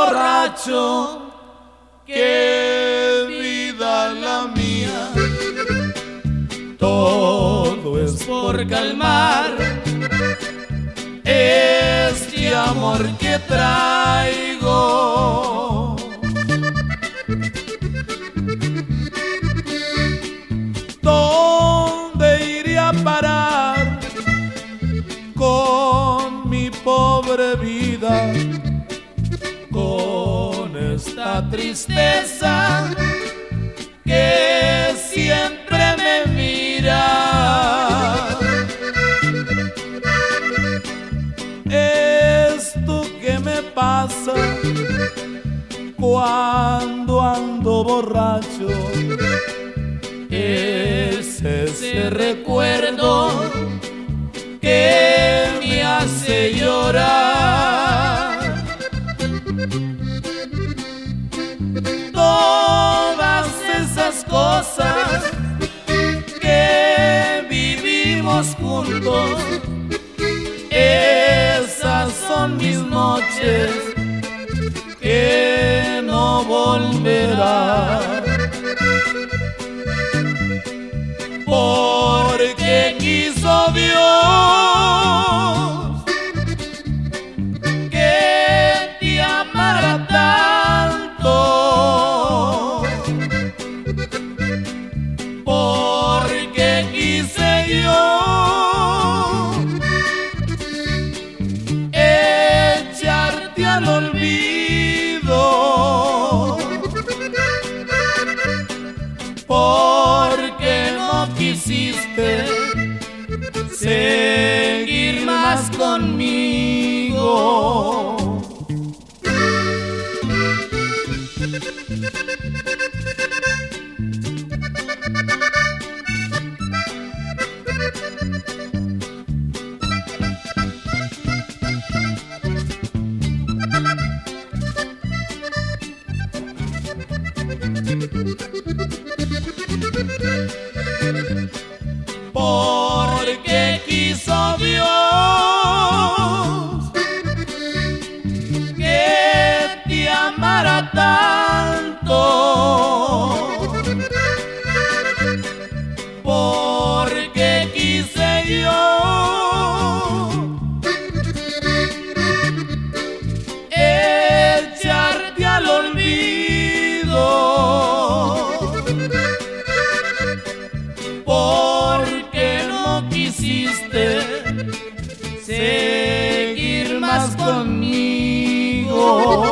borracho, qué vida la mía. Todo es por calmar este amor que traigo. ¿Dónde iré a parar con mi pobre vida? Con esta tristeza que siempre me mira. Esto que me pasa cuando ando borracho es ese recuerdo que me hace llorar. Todas esas cosas que vivimos juntos, esas son mis noches que no volverán. Porque quiso Dios que te amara tanto, porque quise yo echarte al olvido, porque no quisiste seguir más conmigo. Porque quiso Dios que te amara tanto, porque quise yo echarte al olvido, porque no quisiste seguir más conmigo.